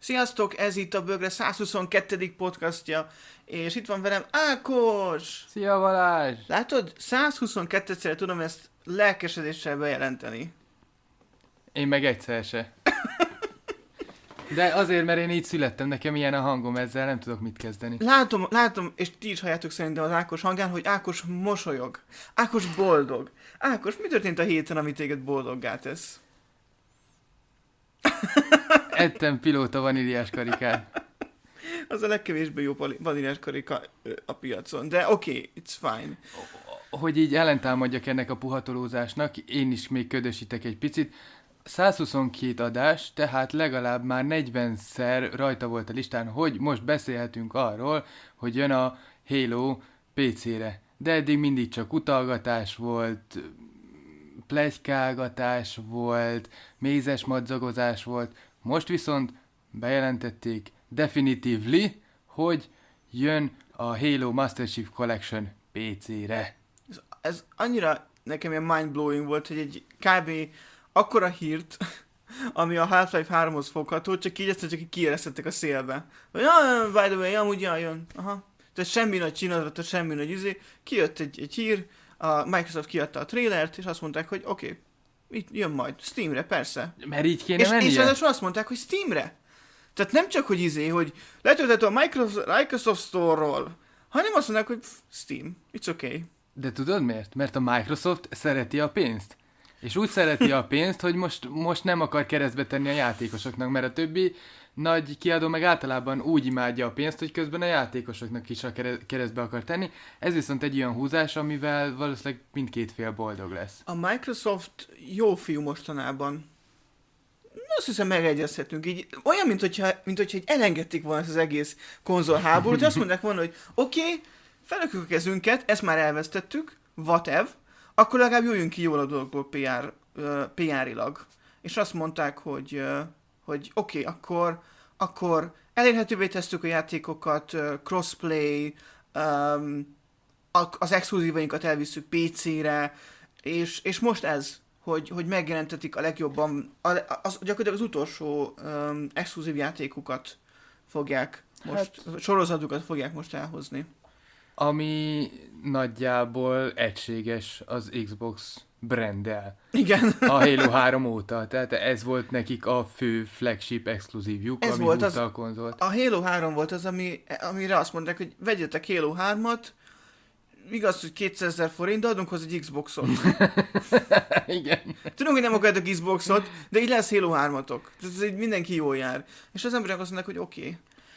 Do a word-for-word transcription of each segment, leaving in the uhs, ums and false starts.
Sziasztok, ez itt a Bögre százhuszonkettő. podcastja, és itt van velem Ákos! Szia Balázs! Látod, százhuszonkettőszer tudom ezt lelkesedéssel bejelenteni. Én meg egyszer se. De azért, mert én így születtem, nekem ilyen a hangom, ezzel nem tudok mit kezdeni. Látom, látom, és ti is halljátok szerintem az Ákos hangján, hogy Ákos mosolyog. Ákos boldog. Ákos, mi történt a héten, ami téged boldoggá tesz? Ettem pilóta vaníliás karikát. Az a legkevésbé jó vaníliás karika a piacon, de oké, okay, it's fine. Hogy így ellentámadjak ennek a puhatolózásnak, én is még ködösítek egy picit. százhuszonkét adás, tehát legalább már negyvenszer rajta volt a listán, hogy most beszélhetünk arról, hogy jön a Halo pé cére. De eddig mindig csak utalgatás volt, pletykálgatás volt, mézes madzagozás volt. Most viszont bejelentették definitively, hogy jön a Halo Master Chief Collection pé cére. Ez, ez annyira nekem ilyen mind-blowing volt, hogy egy kb. Akkora hírt, ami a Half-Life háromhoz fogható, csak így ezt csak így kiéreztettek a szélbe. Vagy, ah, by the way, amúgy jön. Aha. Tehát semmi nagy csinálatra, semmi nagy izé. Kijött egy, egy hír, a Microsoft kiadta a trailert, és azt mondták, hogy oké, okay, itt jön majd, Steamre, persze. Mert így kéne és, mennie? És ráadásul azt mondták, hogy Steamre. Tehát nem csak, hogy izé, hogy letölthető a Microsoft, Microsoft Store-ról, hanem azt mondják, hogy pff, Steam, it's okay. De tudod miért? Mert a Microsoft szereti a pénzt. És úgy szereti a pénzt, hogy most, most nem akar keresztbe tenni a játékosoknak, mert a többi nagy kiadó meg általában úgy imádja a pénzt, hogy közben a játékosoknak is a keresztbe akar tenni. Ez viszont egy olyan húzás, amivel valószínűleg mindkét fél boldog lesz. A Microsoft jó fiú mostanában. Azt hiszem megegyezhetünk így. Olyan, mint hogyha, mint hogyha elengedték volna ezt az egész konzolháborút, azt mondják volna, hogy oké, okay, felökjük a kezünket, ezt már elvesztettük, whatever, akkor legalább jöjjünk ki jól a dolgokból pé er, uh, pé er-ilag. És azt mondták, hogy, uh, hogy oké, okay, akkor, akkor elérhetővé tesztük a játékokat, uh, crossplay, um, az exkluzívainkat elviszük pé cére, és, és most ez, hogy, hogy megjelentetik a legjobban, a, az, gyakorlatilag az utolsó um, exkluzív játékukat fogják most, hát, sorozatukat fogják most elhozni. Ami nagyjából egységes az Xbox branddel. Igen. A Halo három óta, tehát ez volt nekik a fő flagship exkluzívjuk, ez ami volt húzta az, a konzolt. A Halo három volt az, ami, amire azt mondták, hogy vegyetek Halo hármat, igaz, hogy kétszázezer forint, de adunk hozzá egy Xboxot. Igen. Tudom, hogy nem akarjátok Xboxot, de így lesz Halo hármatok. Ez így mindenki jól jár. És az emberek azt mondják, hogy oké. Okay.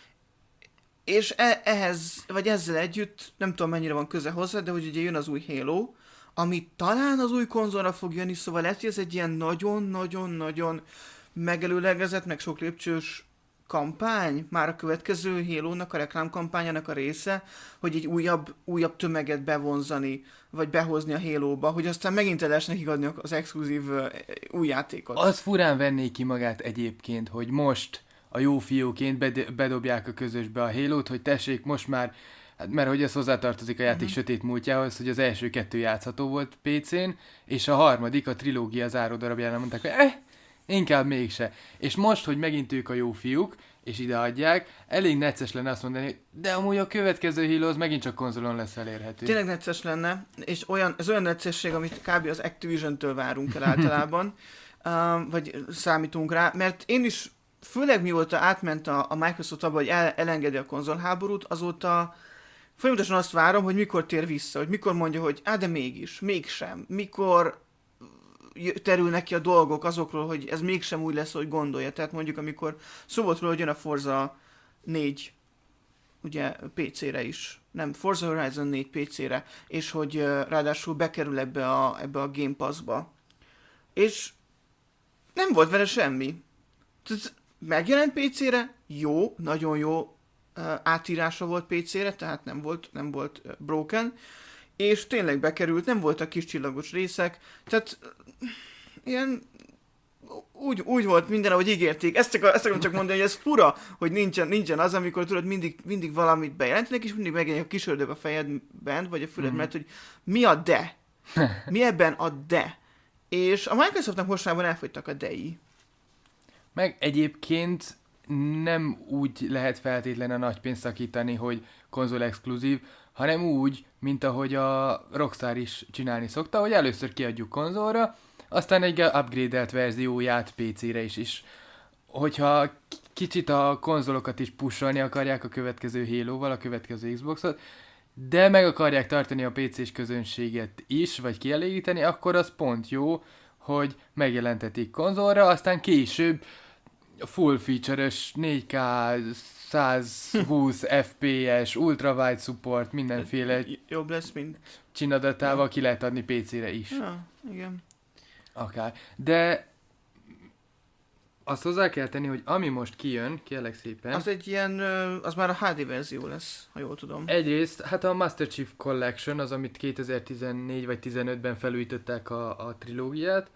És e- ehhez, vagy ezzel együtt, nem tudom mennyire van köze hozzá, de hogy ugye jön az új Halo, ami talán az új konzolra fog jönni, szóval lehet, hogy ez egy ilyen nagyon-nagyon-nagyon megelőlegezett, meg sok lépcsős kampány, már a következő Halo-nak, a reklámkampányának a része, hogy egy újabb, újabb tömeget bevonzani, vagy behozni a Halo-ba, hogy aztán megint el lehessen nekik adni az exkluzív uh, új játékot. Az furán venné ki magát egyébként, hogy most a jó fiúként bed- bedobják a közösbe a Halo-t, hogy tessék most már, hát mert hogy ez hozzátartozik a játék uh-huh. sötét múltjához, hogy az első kettő játszható volt pé cén, és a harmadik, a trilógia záró darabjánál mondták, hogy eh, inkább mégse. És most, hogy megint ők a jó fiúk, és ideadják, elég necces lenne azt mondani, hogy de amúgy a következő Halo az megint csak konzolon lesz elérhető. Tényleg necces lenne, és olyan, ez olyan neccesség, amit kb. Az Activision-től várunk el általában, uh, vagy számítunk rá, mert én is, főleg mióta átment a, a Microsoft abba, hogy el, elengedi a konzolháborút, azóta folyamatosan azt várom, hogy mikor tér vissza, hogy mikor mondja, hogy á, de mégis, mégsem, mikor terülnek ki a dolgok azokról, hogy ez mégsem úgy lesz, hogy gondolja. Tehát mondjuk, amikor szó volt róla, hogy jön a Forza négy, ugye pé cére is, nem, Forza Horizon négy pé cére, és hogy uh, ráadásul bekerül ebbe a, ebbe a Game Pass-ba. És nem volt vele semmi. Tehát megjelent pé cére, jó, nagyon jó uh, átírása volt pé cére, tehát nem volt, nem volt uh, broken, és tényleg bekerült, nem voltak kis csillagos részek, tehát uh, ilyen úgy, úgy volt minden, ahogy ígérték. Ezt, csak, ezt akarom csak mondani, hogy ez fura, hogy nincsen, nincsen az, amikor tudod, mindig, mindig valamit bejelentenek, és mindig megjelenik a kis ördög a fejedben, vagy a füled, mm-hmm. mert hogy mi a de? Mi ebben a de? És a Microsoftnak mostanában elfogytak a dei. Meg egyébként nem úgy lehet feltétlen a nagy pénzt szakítani, hogy konzol exkluzív, hanem úgy, mint ahogy a Rockstar is csinálni szokta, hogy először kiadjuk konzolra, aztán egy upgrade-elt verzióját pé cére is is. Hogyha kicsit a konzolokat is pusolni akarják a következő Halo-val, a következő Xboxot, de meg akarják tartani a pé cés közönséget is, vagy kielégíteni, akkor az pont jó, hogy megjelentetik konzolra, aztán később full feature-ös négy ká százhúsz ef pé es, ultrawide support, mindenféle jobb lesz, mint csinadatával ki lehet adni pé cére is. Ja, igen. Akár. De azt hozzá kell tenni, hogy ami most kijön, kérlek szépen. Az egy ilyen, az már a há dé verzió lesz, ha jól tudom. Egyrészt, hát a Master Chief Collection, az, amit kétezer-tizennégy vagy tizenötben felújították a, a trilógiát,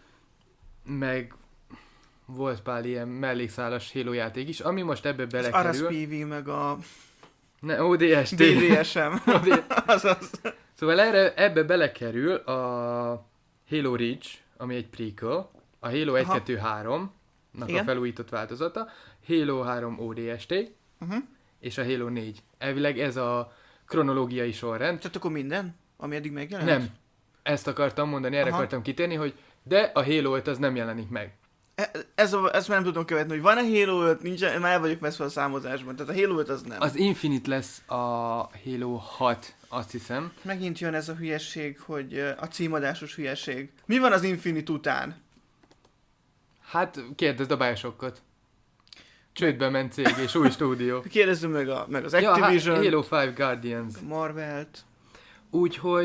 meg volt pár ilyen mellékszálas Halo játék is, ami most ebbe belekerül. Az er es pé vé meg a ne, o dé es té. dé dé es em. Azaz. Szóval erre, ebbe belekerül a Halo Reach, ami egy prequel, a Halo egy kettő három nak a felújított változata, Halo három o dé es té, uh-huh. és a Halo négy. Elvileg ez a kronológiai sorrend. Tehát akkor minden, ami eddig megjelent? Nem. Ezt akartam mondani, erre Aha. akartam kitérni, hogy de a Halo öt az nem jelenik meg. Ez, a, ezt már nem tudom követni, hogy van-e Halo öt, nincs, már el vagyok veszve a számozásban, tehát a Halo öt az nem. Az Infinite lesz a Halo hat, azt hiszem. Megint jön ez a hülyeség, hogy a címadásos hülyeség. Mi van az Infinite után? Hát kérdezd a Bioshokot. Csődbe ment cég és új stúdió. Kérdezzük meg, a, meg az Activision. Ja, Halo öt Guardians. Marvelt. Úgyhogy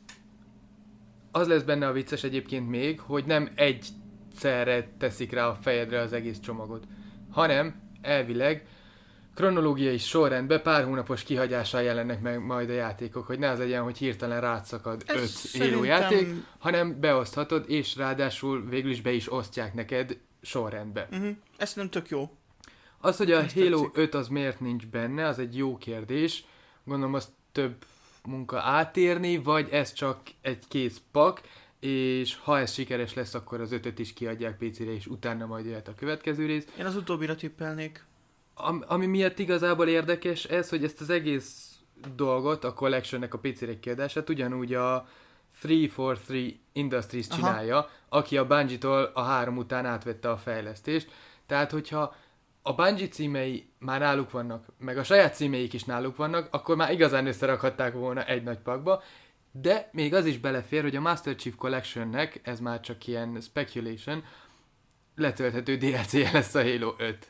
az lesz benne a vicces egyébként még, hogy nem egy egyszerre teszik rá a fejedre az egész csomagot, hanem elvileg kronológiai sorrendben pár hónapos kihagyással jelennek meg majd a játékok, hogy ne az legyen, hogy hirtelen rátszakad öt szerintem... Halo játék, hanem beoszthatod, és ráadásul végül is be is osztják neked sorrendbe. Uh-huh. Ez nem tök jó. Az, hogy a Ezt Halo tetszik. öt az miért nincs benne, az egy jó kérdés. Gondolom, az több munka átérni, vagy ez csak egy kész pak, és ha ez sikeres lesz, akkor az ötöt is kiadják pé cére, és utána majd jöhet a következő rész. Én az utóbbira tippelnék. Am, ami miatt igazából érdekes ez, hogy ezt az egész dolgot, a Collectionnek a pé cére kiadását ugyanúgy a három negyvenhárom Industries Aha. csinálja, aki a Bungie-tól a három után átvette a fejlesztést. Tehát, hogyha a Bungie címei már náluk vannak, meg a saját címeik is náluk vannak, akkor már igazán összerakhatták volna egy nagy pakba. De még az is belefér, hogy a Master Chief Collectionnek, ez már csak ilyen speculation, letölthető dé el cé-je lesz a Halo öt.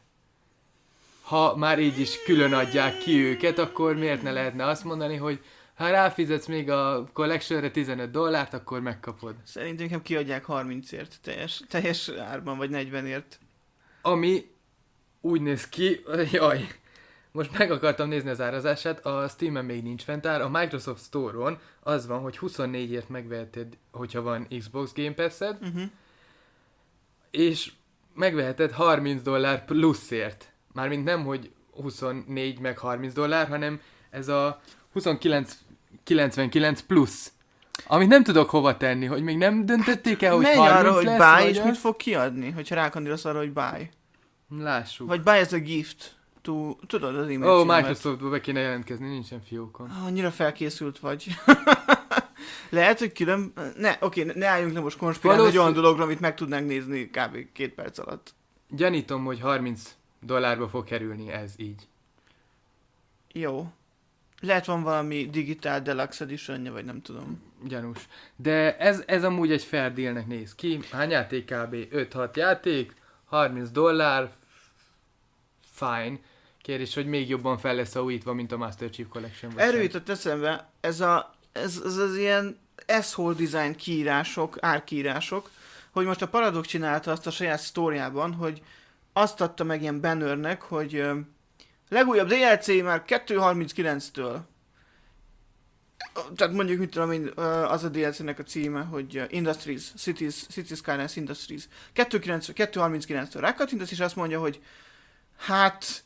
Ha már így is külön adják ki őket, akkor miért ne lehetne azt mondani, hogy ha ráfizetsz még a Collectionre tizenöt dollárt, akkor megkapod. Szerintem inkább kiadják harmincért, teljes, teljes árban, vagy negyvenért. Ami úgy néz ki, jaj, most meg akartam nézni az árazását, a Steam-en még nincs fentár, a Microsoft Store-on az van, hogy huszonnégyért megveheted, hogyha van Xbox Game Pass-ed, uh-huh. és megveheted harminc dollár pluszért. Mármint nem, hogy huszonnégy meg harminc dollár, hanem ez a huszonkilenc kilencvenkilenc plusz. Amit nem tudok hova tenni, hogy még nem döntötték el, hogy harminc arra, hogy lesz, buy, vagy és az? mit fog kiadni, hogyha rákandítasz arra, hogy buy. Lássuk. Vagy buy as a gift. To, tudod az e-mail Ó, címet. Microsoftba be kéne jelentkezni, nincsen fiókon. Ah, annyira felkészült vagy. Lehet, hogy külön... Ne, oké, ne álljunk le most konspirálni Valószín... egy olyan dologra, amit meg tudnánk nézni kb. két perc alatt. Gyanítom, hogy harminc dollárba fog kerülni ez így. Jó. Lehet van valami Digital Deluxe Edition-ja, vagy nem tudom. Gyanús. De ez, ez amúgy egy fair dealnek néz ki. Hány játék kb? öt-hat játék, harminc dollár, fine. Kérdés, hogy még jobban fel lesz újítva, mint a Master Chief Collection. Erről jutott eszembe, ez, a, ez, ez az ilyen asshole design kiírások, árkiírások, hogy most a Paradox csinálta azt a saját sztóriában, hogy azt adta meg ilyen bannernek, hogy uh, legújabb dé el cé már kettő harminckilenctől. Tehát mondjuk, mit tudom én, az a dé el cé-nek a címe, hogy Industries, Cities, Cities Skylines Industries. kettő harminckilenctől rákattintasz, és azt mondja, hogy hát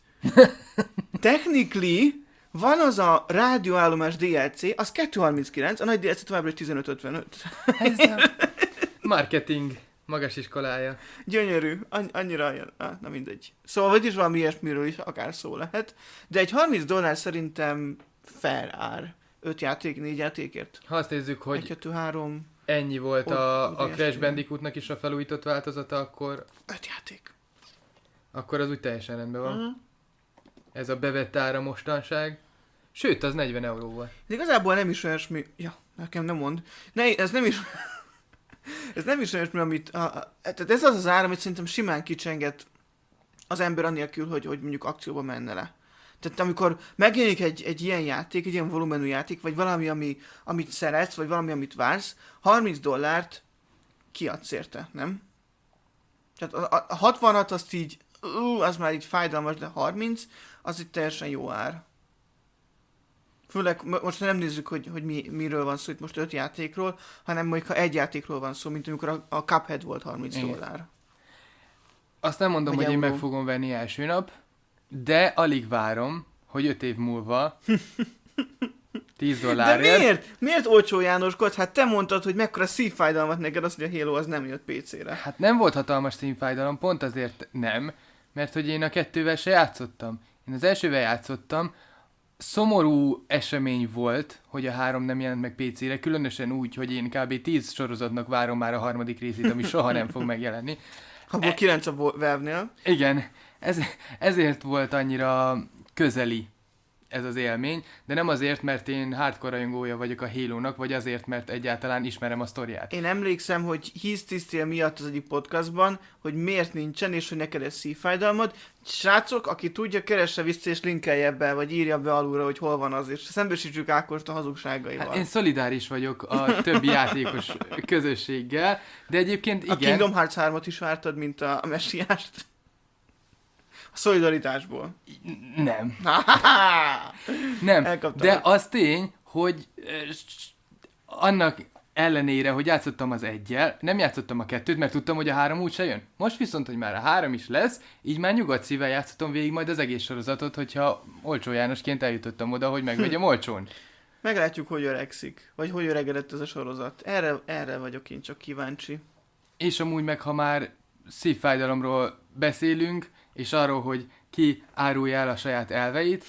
technically van az a rádióállomás dé el cé, az kettő harminckilenc, a nagy dé el cé továbbra is tizenöt ötvenöt. Ez a marketing. Magas iskolája. Gyönyörű, Anny- annyira jön. Ah, na mindegy. Szóval vagy is valami ilyesmiről is akár szó lehet, de egy harminc dollár szerintem fair ár. öt játék, négy játékért. Ha azt nézzük, hogy egy, kettő, három, ennyi volt Ott- a, ott a Crash ilyesmi. Bandicootnak is a felújított változata, akkor, öt játék. akkor az úgy teljesen rendben van. Uh-huh. Ez a bevett ára mostanság. Sőt, az negyven euró volt. De igazából nem is olyasmi... Ja, nekem nem mond. Ne, ez nem is... ez nem is olyasmi, amit... A, a, tehát ez az az ár, amit szerintem simán kicsenget az ember anélkül, hogy, hogy mondjuk akcióba menne le. Tehát amikor megjelenik egy, egy ilyen játék, egy ilyen volumenű játék, vagy valami, ami, amit szeretsz, vagy valami, amit vársz, harminc dollárt kiadsz érte, nem? Tehát a, a, a hatvanat azt így, ú, az már így fájdalmas, de harminc, az itt teljesen jó ár. Főleg m- most nem nézzük, hogy, hogy mi, miről van szó itt most öt játékról, hanem mondjuk ha egy játékról van szó, mint amikor a, a Cuphead volt harminc Igen. dollár. Azt nem mondom, Vagy hogy én euró. meg fogom venni első nap, de alig várom, hogy öt év múlva tíz De dollárért. miért? Miért olcsó Jánoskod? Hát te mondtad, hogy mekkora szívfájdalmat neked az, hogy a Halo az nem jött pé cére. Hát nem volt hatalmas színfájdalom, pont azért nem, mert hogy én a kettővel se játszottam. Én az elsővel játszottam, szomorú esemény volt, hogy a három nem jelent meg pé cére, különösen úgy, hogy én kb. tíz sorozatnak várom már a harmadik részét, ami soha nem fog megjelenni. Abból kilenc a Valve-nél. Igen, ez, ezért volt annyira közeli ez az élmény, de nem azért, mert én hardcore rajongója vagyok a Halo-nak, vagy azért, mert egyáltalán ismerem a sztoriát. Én emlékszem, hogy híztisztél miatt az egyik podcastban, hogy miért nincsen, és hogy neked ez szívfájdalmad. Srácok, aki tudja, keresse vissza és linkelje be, vagy írja be alulra, hogy hol van az, és szembesítsük Ákost a hazugságaival. Hát én szolidáris vagyok a többi játékos közösséggel, de egyébként igen. A Kingdom Hearts hármat is vártad, mint a, a messiást? A szolidaritásból. Nem. Nem, Elkaptam. de az tény, hogy ö, s- annak ellenére, hogy játszottam az egyel, nem játszottam a kettőt, mert tudtam, hogy a három úgyse jön. Most viszont, hogy már a három is lesz, így már nyugodt szívvel játszottam végig majd az egész sorozatot, hogyha olcsó Jánosként eljutottam oda, hogy megvegyem olcsón. Meglátjuk, hogy öregszik. Vagy hogy öregedett ez a sorozat. Erre, erre vagyok én csak kíváncsi. És amúgy meg, ha már szívfájdalomról beszélünk, és arról, hogy ki árulja el a saját elveit,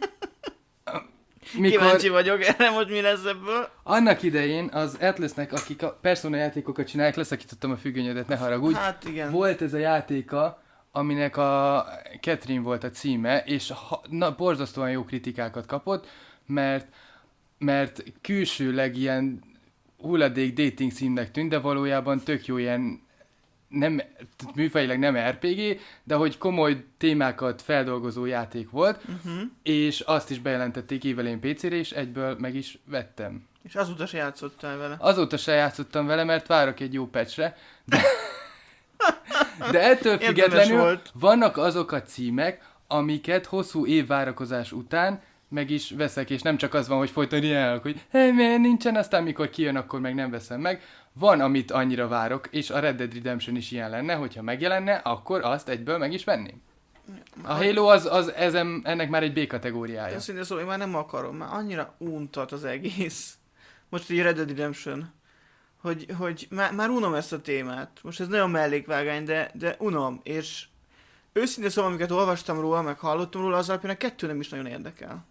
Kíváncsi vagyok erre, hogy mi lesz ebből. Annak idején az Atlasnek, akik a Persona játékokat csinálják, leszakítottam a függönyödet, ne haragudj. Hát igen. Volt ez a játéka, aminek a Catherine volt a címe, és ha, na, borzasztóan jó kritikákat kapott, mert, mert külsőleg ilyen hulladék dating címnek tűnt, de valójában tök jó ilyen nem, műfajilag nem er pé gé, de hogy komoly témákat feldolgozó játék volt, Uh-huh. és azt is bejelentették évelén pé cére, és egyből meg is vettem. És azóta se játszottál vele. Azóta se játszottam vele, mert várok egy jó patchre, de, de ettől Érdemes függetlenül volt. vannak azok a címek, amiket hosszú év várakozás után meg is veszek, és nem csak az van, hogy folyton ilyenek, hogy hey, miért nincsen, aztán mikor kijön, akkor meg nem veszem meg. Van, amit annyira várok, és a Red Dead Redemption is ilyen lenne, hogyha megjelenne, akkor azt egyből meg is venném. A Halo az, az ezen, ennek már egy B-kategóriája. Őszintén szóval én már nem akarom, már annyira untat az egész. Most egy Red Dead Redemption. Hogy, hogy már, már unom ezt a témát. Most ez nagyon mellékvágány, de, de unom. És őszintén szóval, amiket olvastam róla, meg hallottam róla, az alapján a kettő nem is nagyon érdekel.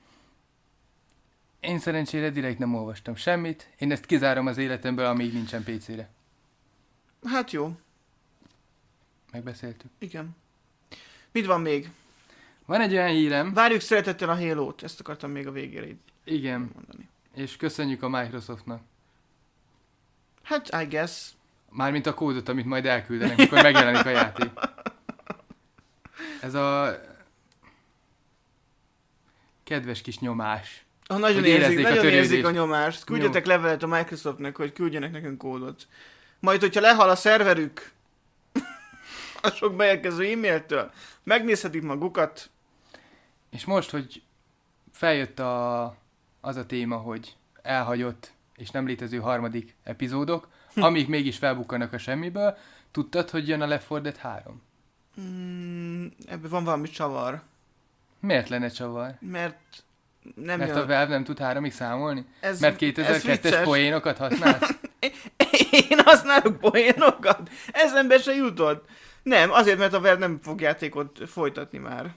Én szerencsére direkt nem olvastam semmit, én ezt kizárom az életemből, amíg nincsen pé cére. Hát jó, Megbeszéltük. igen. Mit van még? Van egy olyan hírem, Várjuk szeretettel a Halo-t, ezt akartam még a végére így igen, mondani. és köszönjük a Microsoftnak. Hát, I guess. Mármint a kódot, amit majd elküldenek, mikor megjelenik a játék. Ez a kedves kis nyomás. Ah, nagyon Hogy érzik, érezzék a nagyon törődést. érzik a nyomást. Küldjetek levelet a Microsoftnak, hogy küldjenek nekünk kódot. Majd, hogyha lehal a szerverük a sok beérkező e-mailtől, megnézhetik magukat. És most, hogy feljött a, az a téma, hogy elhagyott és nem létező harmadik epizódok, amik mégis felbukkanak a semmiből, tudtad, hogy jön a Left four Dead három? Mm, ebben van valami csavar. Miért lenne csavar? Mert nem Mert jön. a Valve nem tud háromig számolni? Ez, Mert ez kétezer-kettes vicces. poénokat használsz? Én használok poénokat? Eszembe se jutott. Nem, azért, mert a Valve nem fog játékot folytatni már.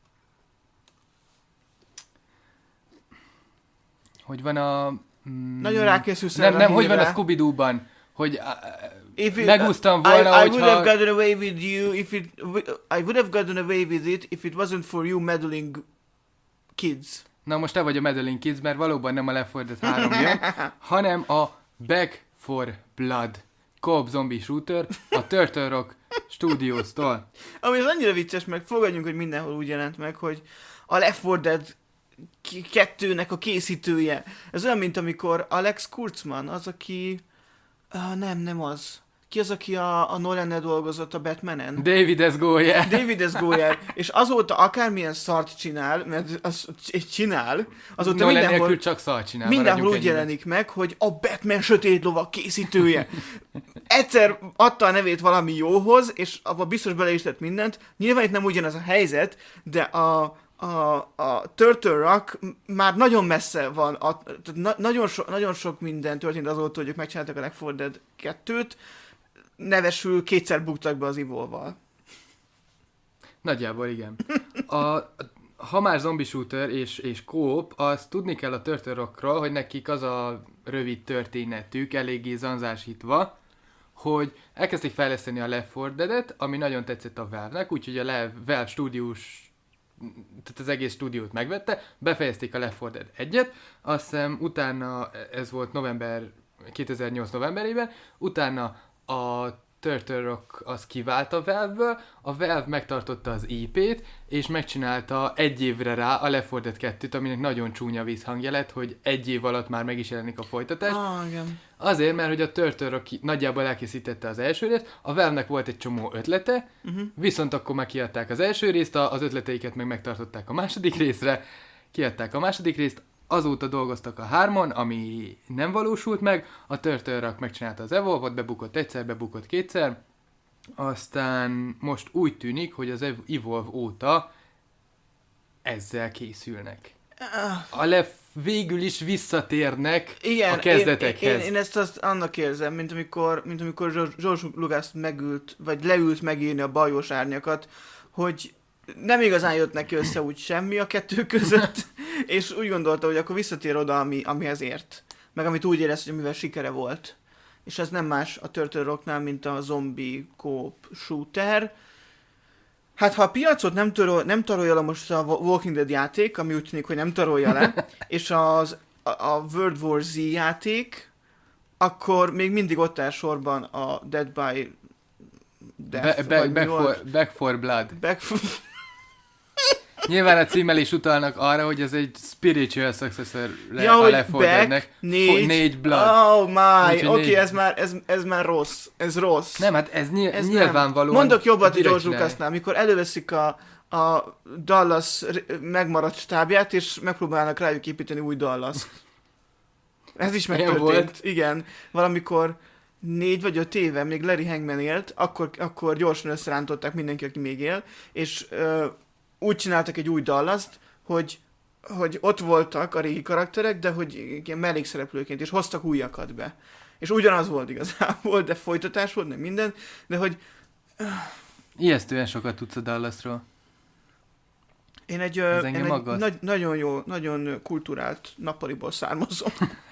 Hogy van a... Mm, Nagyon rákészülsz Nem, nem, hogy van a Scooby-Doo-ban? Hogy it, megúsztam volna, I, I hogyha... would have gotten away with you if it... I would have gotten away with it if it wasn't for you meddling kids. Na most te vagy a Meddling Kids, mert valóban nem a Left four Dead három jön, hanem a Back for Blood co-op zombie shooter a Turtle Rock Studios-tól. Ami az annyira vicces, meg fogadjunk, hogy mindenhol úgy jelent meg, hogy a Left four Dead kettőnek a készítője. Ez olyan, mint amikor Alex Kurtzman, az, aki... Uh, nem, nem az. Ki az, aki a, a Nolan-nel dolgozott a Batmanen? David S. Goyer. David S. Goyer. És azóta akármilyen szart csinál, mert az csinál, azóta Nolan mindenhol... nélkül csak szart csinál. Mindenhol úgy jelenik meg, hogy a Batman sötét lovak készítője. Egyszer adta a nevét valami jóhoz, és abban biztos bele is tett mindent. Nyilván itt nem ugyanaz a helyzet, de a... A, a Turtle Rock már nagyon messze van, a, na, nagyon, so, nagyon sok minden történt azóta, hogy ők megcsináltak a Left four Dead kettőt, nevesül kétszer buktak be az Evolve-val. Nagyjából igen. A, ha már zombie shooter és, és co-op, azt tudni kell a Turtle Rockról, hogy nekik az a rövid történetük, eléggé zanzásítva, hogy elkezdték fejleszteni a Left four Dead-et, ami nagyon tetszett a Valve-nek, úgyhogy a Valve Studios, tehát az egész stúdiót megvette, befejezték a Left four Dead egyet, azt hiszem utána, ez volt november, kétezer-nyolc novemberében, utána a Turtle Rock az kivált a Valve-ből, a Valve megtartotta az í pét, és megcsinálta egy évre rá a Left four Dead kettőt, aminek nagyon csúnya visszhangja lett, hogy egy év alatt már meg is jelenik a folytatás. Ah, igen. Azért, mert hogy a Turtle Rock nagyjából elkészítette az első részt, a Valve-nek volt egy csomó ötlete, uh-huh. viszont akkor már kiadták az első részt, az ötleteiket meg megtartották a második részre, kiadták a második részt, azóta dolgoztak a hármon, ami nem valósult meg, a Turtle Rock megcsinálta az Evolve-ot, bebukott egyszer, bebukott kétszer, aztán most úgy tűnik, hogy az Evolve óta ezzel készülnek. A Left végül is visszatérnek igen, a kezdetekhez. Én, én, én ezt azt annak érzem, mint amikor, mint amikor George Lucas megült, vagy leült megírni a Bajós Árnyakat, hogy nem igazán jött neki össze úgy semmi a kettő között, és úgy gondolta, hogy akkor visszatér oda, ami, amihez ért. Meg amit úgy érez, hogy amivel sikere volt. És ez nem más a Turtle Rocknál, mint a zombie co-op shooter. Hát ha a piacot nem, törol, nem tarolja le most a Walking Dead játék, ami úgy tűnik, hogy nem tarolja le, és az, a, a World War Z játék, akkor még mindig ott áll sorban a Dead by Death. Be, be, back, for, back for Blood. Back for... Nyilván a címmel is utalnak arra, hogy ez egy spiritual successor le, ja, a Left four Deadnek. Négy, négy Blood. Oh my, oké, okay, négy... ez, már, ez, ez már rossz. Ez rossz. Nem, hát ez, nyilv- ez nyilvánvalóan... Mondok jobbat George Lucasnál, amikor előveszik a, a Dallas megmaradt stábját, és megpróbálnak rájuk építeni új Dallas. Ez is megtörtént. Igen, valamikor négy vagy öt éve, még Larry Hangman élt, akkor, akkor gyorsan összerántották mindenki, aki még él, és ö, úgy csináltak egy új Dallast, hogy, hogy ott voltak a régi karakterek, de hogy ilyen mellékszereplőként, és hoztak újakat be. És ugyanaz volt igazából, de folytatás volt, nem minden, de hogy... Ijesztően sokat tudsz a Dallasról. Én egy, ö, én egy nagy, nagyon jó, nagyon kulturált nappaliból származom.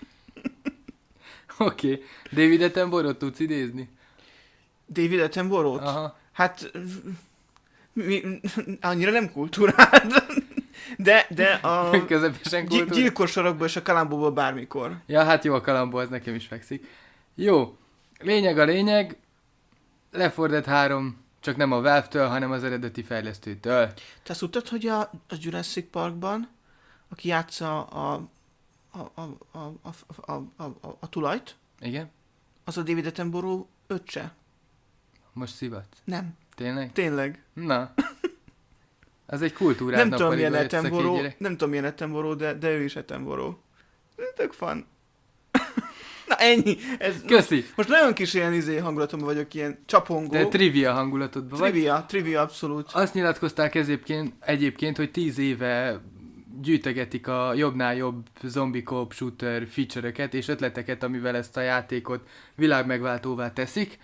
Oké. Okay. David Attenborough-t tudsz idézni? David Attenborough-t? Aha. Hát... Mi, annyira nem kulturált, de, de a gy- gyilkos sorokból és a Kalambóból bármikor. Ja, hát jó, a Kalambó, az nekem is fekszik. Jó, lényeg a lényeg, Left four Dead három csak nem a Valve-től, hanem az eredeti fejlesztőtől. Te azt tudtad, hogy a, a Jurassic Parkban, aki játsza a, a, a, a, a, a, a, a, a tulajt, igen? Az a David Attenborough öccse. Most szivat? Nem. Tényleg? Tényleg. Na. Az egy kultúrát nem tudom, milyen Attenborough, nem tudom, milyen Attenborough, de, de ő is Attenborough. Tök fun. Na ennyi. Ez Köszi. Most, most nagyon kis ilyen izé hangulatomban vagyok, ilyen csapongó. De trivia hangulatodban vagy. Trivia, trivia abszolút. Azt nyilatkozták egyébként, egyébként, hogy tíz éve gyűjtögetik a jobbnál jobb zombie co-op shooter feature-öket és ötleteket, amivel ezt a játékot világmegváltóvá teszik.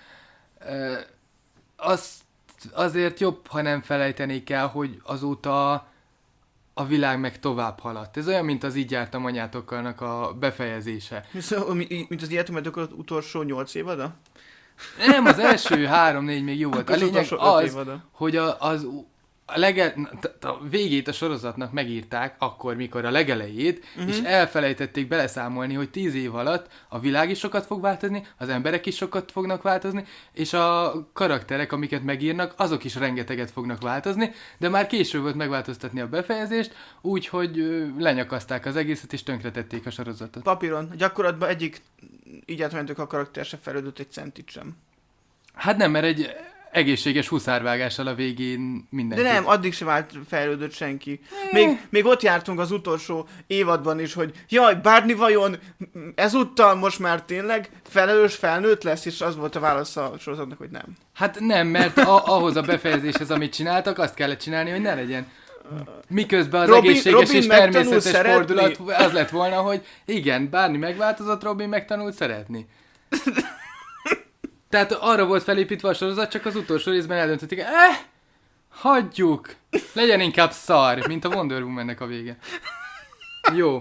Az, azért jobb, ha nem felejtenék el, hogy azóta a világ meg tovább haladt. Ez olyan, mint az Így jártam anyátokkalnak a befejezése. Szóval, mint az ilyet, mert az utolsó nyolc évada? Nem, az első három-négy még jó volt. A lényeg az, hogy a, az a, lege, a végét a sorozatnak megírták akkor, mikor a legelejét, uh-huh. és elfelejtették beleszámolni, hogy tíz év alatt a világ is sokat fog változni, az emberek is sokat fognak változni, és a karakterek, amiket megírnak, azok is rengeteget fognak változni, de már később volt megváltoztatni a befejezést, úgyhogy lenyakaszták az egészet, és tönkretették a sorozatot. Papíron, gyakorlatban egyik így átmentők a karakter se fejlődött egy centit sem. Hát nem, mert egy egészséges huszárvágással a végén mindenki. De nem, addig se vált fejlődött senki. Még, még ott jártunk az utolsó évadban is, hogy jaj, Barney vajon ezúttal most már tényleg felelős felnőtt lesz, és az volt a válasz a sorozatnak, hogy nem. Hát nem, mert a, ahhoz a befejezéshez, amit csináltak, azt kellett csinálni, hogy ne legyen. Miközben az Robin, egészséges Robin és természetes fordulat az lett volna, hogy igen, Barney megváltozott, Robin megtanult szeretni. Tehát arra volt felépítve a sorozat, csak az utolsó részben eldöntötték, eh, hagyjuk, legyen inkább szar, mint a Wonder Woman-nek a vége. Jó.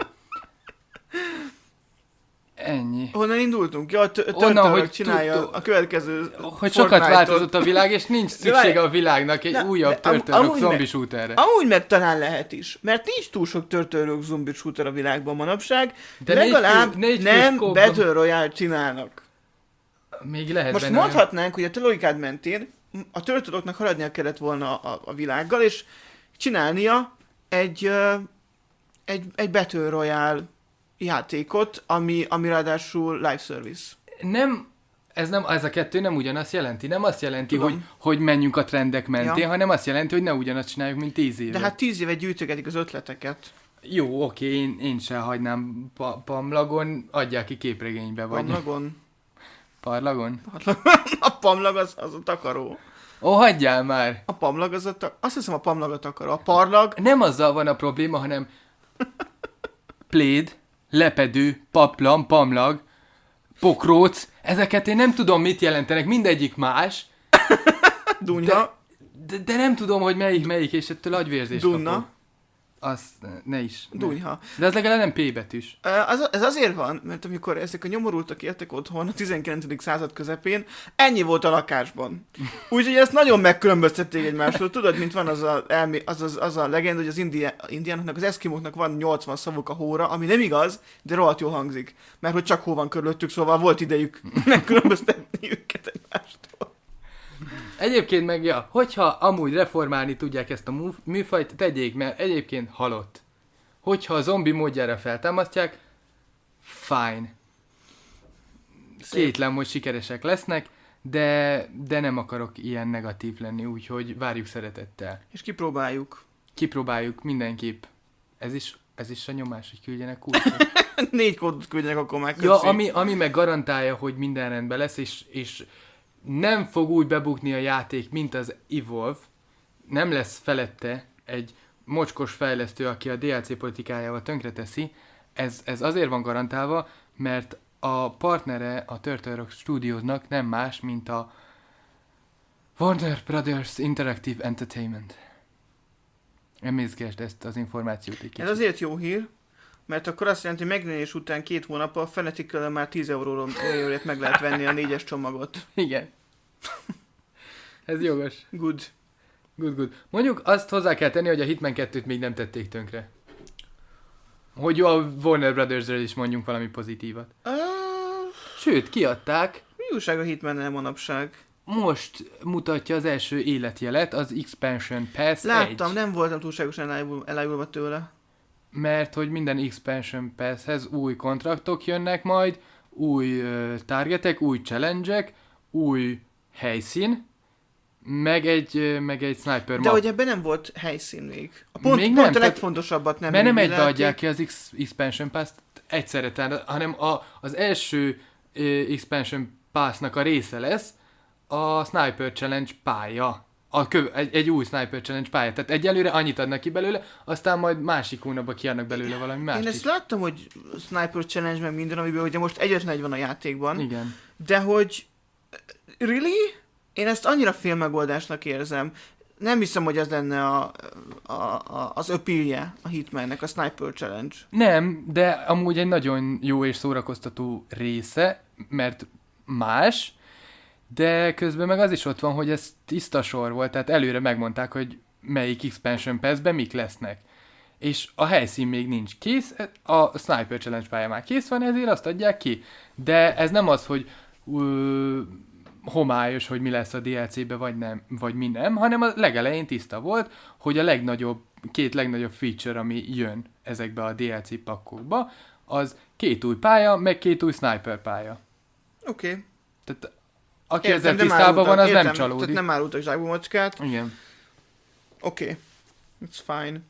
Ennyi. Honnan indultunk? Ja, a Törtörök csinálja tudtuk, a következő hogy sokat változott a világ, és nincs szüksége a világnak egy na, újabb Törtörök zombi shooterre. Amúgy meg talán lehet is, mert nincs túl sok Törtörök zombi shooter a világban manapság, de legalább négy, négy nem Battle Royale csinálnak. Még lehet most mondhatnánk, hogy a te logikád mentén a Törtöröknek haladnia kellett volna a, a világgal, és csinálnia egy, uh, egy, egy Battle Royale játékot, ami, ami ráadásul live service. Nem, ez, nem, ez a kettő nem ugyanazt jelenti. Nem azt jelenti, hogy, hogy menjünk a trendek mentén, ja. hanem azt jelenti, hogy ne ugyanazt csináljuk, mint tíz éve. De hát tíz éve gyűjtögetik az ötleteket. Jó, oké, én, én sem hagynám pa- Pamlagon, adják ki képregénybe. Vagy... Pamlagon? Parlagon? Parlagon. A Pamlag az, az a takaró. Ó, hagyjál már! A Pamlag az a takaró. Azt hiszem a Pamlag a takaró. A Parlag... Nem azzal van a probléma, hanem pléd, lepedő, paplan, pamlag, pokróc, ezeket én nem tudom, mit jelentenek, mindegyik más. Dunya. De, de, de nem tudom, hogy melyik melyik, és ettől agyvérzés Dunna. kapok. Azt ne is. Dunyha. De az legalább nem P betűs. Az, ez azért van, mert amikor ezek a nyomorultak éltek otthon a tizenkilencedik század közepén, ennyi volt a lakásban. Úgyhogy ezt nagyon megkülönböztették egymástól. Tudod, mint van az a, elmé, az, az, az a legenda, hogy az indiá, indiánoknak, az eszkimóknak van nyolcvan szavuk a hóra, ami nem igaz, de rohadt jól hangzik. Mert hogy csak hó van körülöttük, szóval volt idejük megkülönböztetni őket egymástól. Egyébként meg, ja, hogyha amúgy reformálni tudják ezt a műfajt, tegyék, mert egyébként halott. Hogyha a zombi módjára feltámasztják, fine. Kétlem, hogy sikeresek lesznek, de, de nem akarok ilyen negatív lenni, úgyhogy várjuk szeretettel. És kipróbáljuk. Kipróbáljuk mindenképp. Ez is, ez is a nyomás, hogy küldjenek kulcsot. Négy kódot küldjenek, akkor már ja, ami, ami meg garantálja, hogy minden rendben lesz, és, és nem fog úgy bebukni a játék, mint az Evolve. Nem lesz felette egy mocskos fejlesztő, aki a dé el cé politikájával tönkreteszi. Ez, ez azért van garantálva, mert a partnere a Turtle Studiosnak nem más, mint a Warner Brothers Interactive Entertainment. Emészgesd ezt az információt egy kicsit. Ez azért jó hír, mert akkor azt jelenti, hogy megjelenés után két hónappal Fanatic-kel már tíz euróról meg lehet venni a négyes csomagot. Igen. Ez jogos. Good. Good, good. Mondjuk azt hozzá kell tenni, hogy a Hitman kettőt még nem tették tönkre. Hogy a Warner Brothersről is mondjunk valami pozitívat. Uh... Sőt, kiadták. Mi újság a Hitman-nel manapság? Most mutatja az első életjelet, az Expansion Pass Láttam, egy. nem voltam túlságosan elájul, elájulva tőle. Mert hogy minden Expansion Passhez új kontraktok jönnek majd, új uh, targetek, új challenge-ek, új helyszín, meg egy, meg egy sniper map. De hogy ebben nem volt helyszín még. A pont, még pont nem, a legfontosabbat nem. Mert nem egybe adják ki az X- Expansion Pass-t egyszerre, tehát, hanem a, az első uh, Expansion Pass-nak a része lesz a Sniper Challenge pálya. a köv- egy, egy új Sniper Challenge pályát. Tehát egyelőre annyit adnak ki belőle, aztán majd másik hónapban kiadnak belőle valami mást. Én ezt is. láttam, hogy Sniper Challenge meg minden, amiből ugye most egyetlen egy van a játékban. Igen. De hogy... Really? Én ezt annyira félmegoldásnak érzem. Nem hiszem, hogy ez lenne a, a, a, az öpilje a Hitmannek, a Sniper Challenge. Nem, de amúgy egy nagyon jó és szórakoztató része, mert más, de közben meg az is ott van, hogy ez tiszta sor volt, tehát előre megmondták, hogy melyik expansion pass-ben mik lesznek. És a helyszín még nincs kész, a Sniper Challenge pálya már kész van, ezért azt adják ki. De ez nem az, hogy ö, homályos, hogy mi lesz a dé el cé-be, vagy nem, vagy mi nem, hanem a legelején tiszta volt, hogy a legnagyobb, két legnagyobb feature, ami jön ezekbe a dé el cé pakkokba, az két új pálya, meg két új Sniper pálya. Oké. Okay. Tehát aki Értem, ezzel nem tisztában van, az értem, nem csalódik. Tehát nem árultak zsákba macskát. Igen. Oké. Okay. It's fine.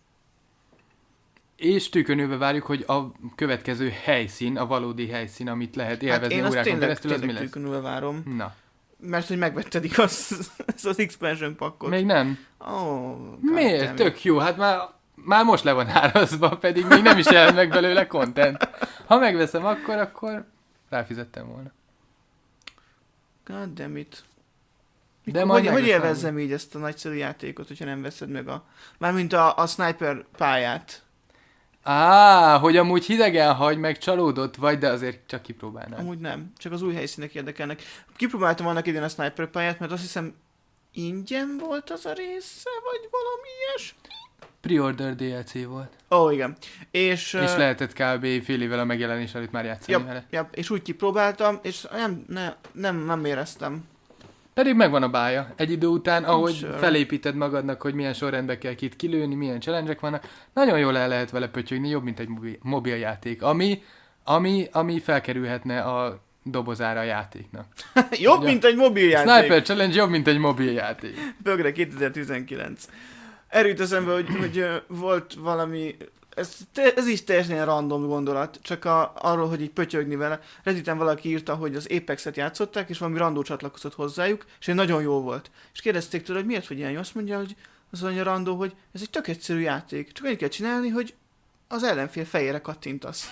És tükönülve várjuk, hogy a következő helyszín, a valódi helyszín, amit lehet élvezni hát én órákon tényleg, keresztül, az mi tényleg lesz? tükönülve várom. Na. Mert hogy megvetted igaz, ez az expansion pakkot. Még nem. Oh, Miért? Tök jó, hát már, már most le van árazva, pedig még nem is jelent meg belőle content. Ha megveszem akkor, akkor ráfizettem volna. God damn it. De Mikor, majd hogy, hogy megveszem. élvezzem így ezt a nagyszerű játékot, hogyha nem veszed meg a... Mármint a, a sniper pályát. Á, hogy amúgy hidegen hagy, meg csalódott vagy, de azért csak kipróbálnám. Amúgy nem, csak az új helyszínek érdekelnek. Kipróbáltam annak idén a sniper pályát, mert azt hiszem ingyen volt az a része, vagy valami ilyesmi. Pre-order dé el cé volt. Ó, oh, igen. És, És uh, lehetett kb. Fél évvel a megjelenés előtt már játszani Jap, vele. jap, és úgy kipróbáltam, és nem, ne, nem, nem éreztem. Pedig megvan a bája. Egy idő után, ahogy sure. felépíted magadnak, hogy milyen sorrendbe kell kit kilőni, milyen challenge-ek vannak, nagyon jól el lehet vele pötyögni, jobb, mint egy mobil, mobiljáték. Ami, ami, ami felkerülhetne a dobozára a játéknak. Jobb, Ugye? mint egy mobiljáték. Sniper Challenge jobb, mint egy mobiljáték. Bögre kétezer-tizenkilenc. Erőt eszembe, hogy, hogy ö, volt valami, ez, te- ez is teljesen ilyen random gondolat, csak a, arról, hogy így pötyögni vele. Redditen valaki írta, hogy az Apex-et játszották, és valami randó csatlakozott hozzájuk, és egy nagyon jó volt. És kérdezték tőle, hogy miért vagy ilyen jó, azt mondja, hogy az olyan randó, hogy ez egy tök egyszerű játék. Csak annyit kell csinálni, hogy az ellenfél fejére kattintasz.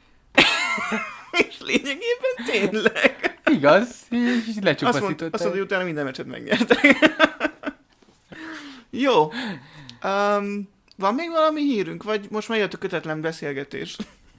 És lényegében tényleg. Igaz, és Azt mondta, lecsupaszították. azt mondta, hogy utána minden meccset megnyertek. Jó. Um, van még valami hírünk, vagy most már jött a kötetlen beszélgetés?